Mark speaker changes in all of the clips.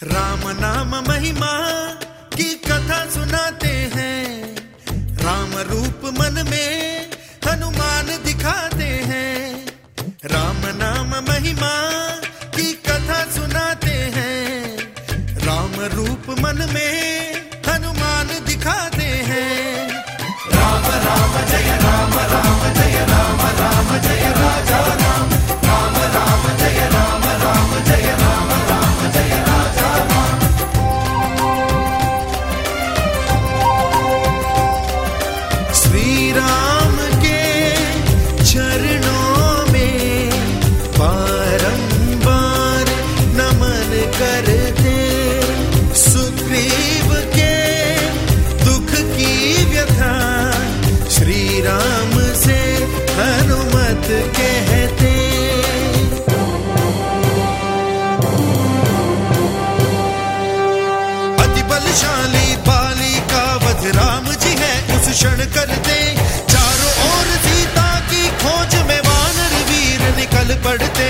Speaker 1: राम नाम महिमा की कथा सुनाते हैं, राम रूप मन में हनुमान दिखाते हैं। राम नाम महिमा की कथा सुनाते हैं, राम रूप मन में हनुमान दिखाते हैं। राम राम जय राम, राम जय राम, राम जय राजा राम, राम राम जय राम, राम जय राम, राम जय राजा राम। श्री राम के चरणों में बारंबार नमन करते, सुग्रीव के दुख की व्यथा श्री राम से हनुमत कहते। अति बलशाली बाली का वध राम जी है उस क्षण करते, चारों ओर सीता की खोज में वानर वीर निकल पड़ते।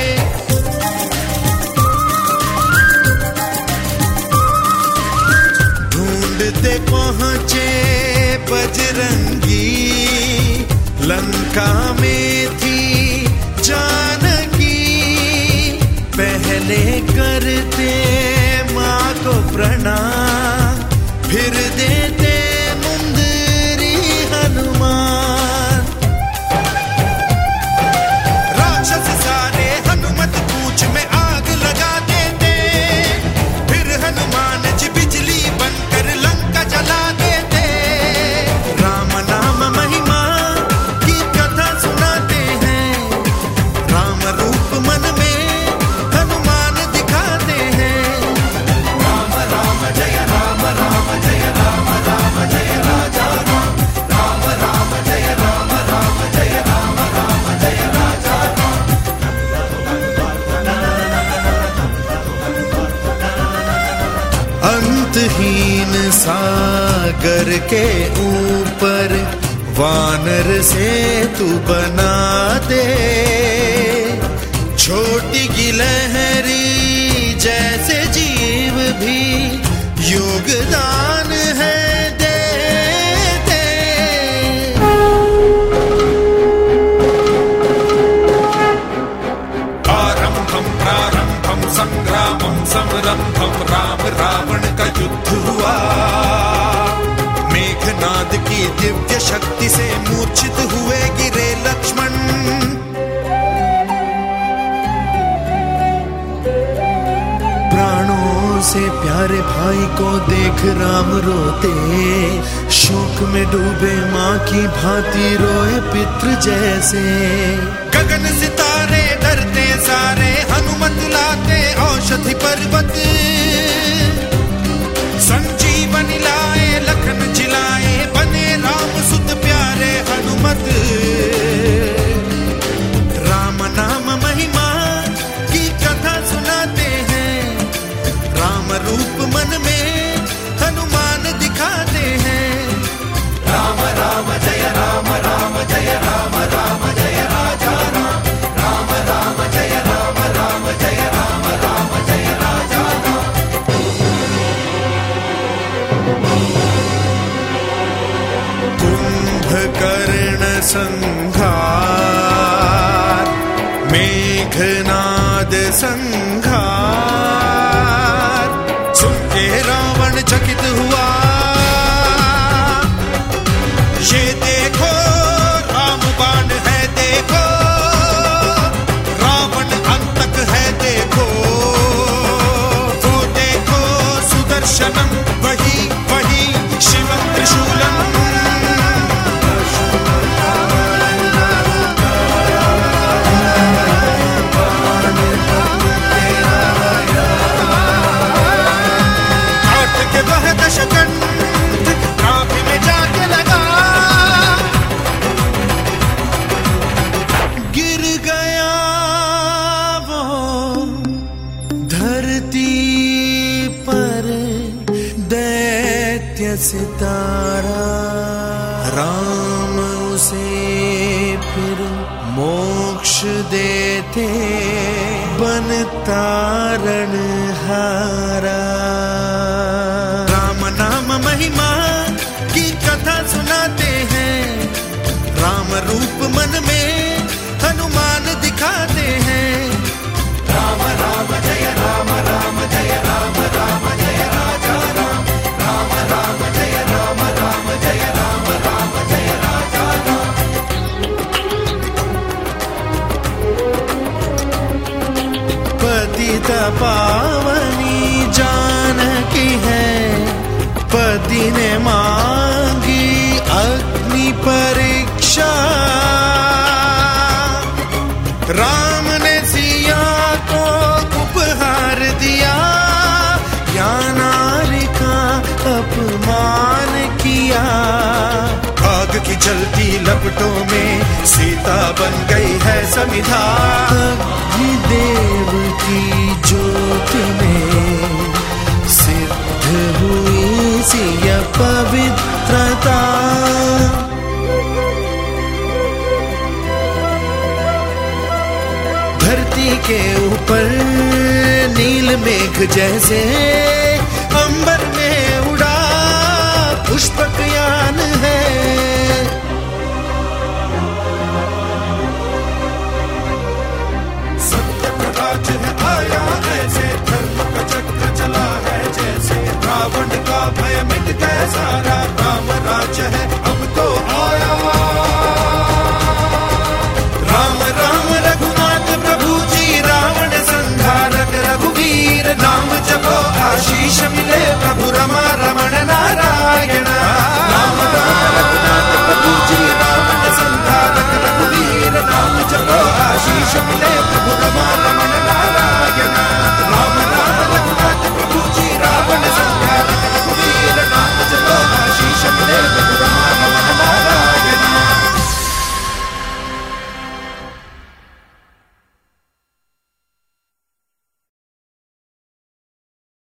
Speaker 1: ढूंढते पहुंचे बजरंगी, लंका में थी जानकी। पहले करते माँ को प्रणाम, फिर देते मुंदरी हनुमान। राक्षस सारे हनुमत पूछ में आग लगा देते, फिर हनुमान जी बिजली बनकर लंका जला देते। राम नाम महिमा की कथा सुनाते हैं, राम रूप मन में हनुमान दिखाते हैं। राम राम जय राम, राम जय राम, राम जय राजा राम, राम राम जय राम, राम जय राम, राम जय राजा राम। अंतहीन सागर के ऊपर वानर से तू बना दे, छोटी गिलहरी जैसे जीव भी योगदान है दे दे। आरंभम प्रारंभम संग्रामम समरंभम, राम रावण का युद्ध हुआ। मेघनाद की दिव्य शक्ति से मूर्छित हुए गिरे लक्ष्मण। प्राणों से प्यारे भाई को देख राम रोते, शोक में डूबे माँ की भांति रोए पितृ जैसे। गगन सितारे डरते सारे हनुमत लाते, औषधि पर्वत संजीवनी लाए, लखन जिलाए, बने राम सुत प्यारे हनुमत। राम नाम महिमा की कथा सुनाते हैं, राम रूप मन में हनुमान दिखाते हैं। राम राम जय राम, राम जय राम, राम जय राजा राम, राम राम जय राम, राम जय राम, राम जय राजा राम। कुंभकर्ण संहार, मेघनाद संहार, सुन के रावण चकित हुआ। ये देखो राम बाण है देखो, रावण अंतक है देखो। वो देखो सुदर्शनम, वही वही शिवं त्रिशूलम। काट के वह दशकंठ नाभि में जाके लगा, गिर गया वो धरती पर दैत्य सितारा। राम उसे फिर मोक्ष देते बन तारणहारा। जलती लपटों में सीता बन गई है संविधान।
Speaker 2: देव की ज्योति में सिद्ध हुई सी यह पवित्रता। धरती के ऊपर नील मेघ जैसे अंबर में उड़ा पुष्प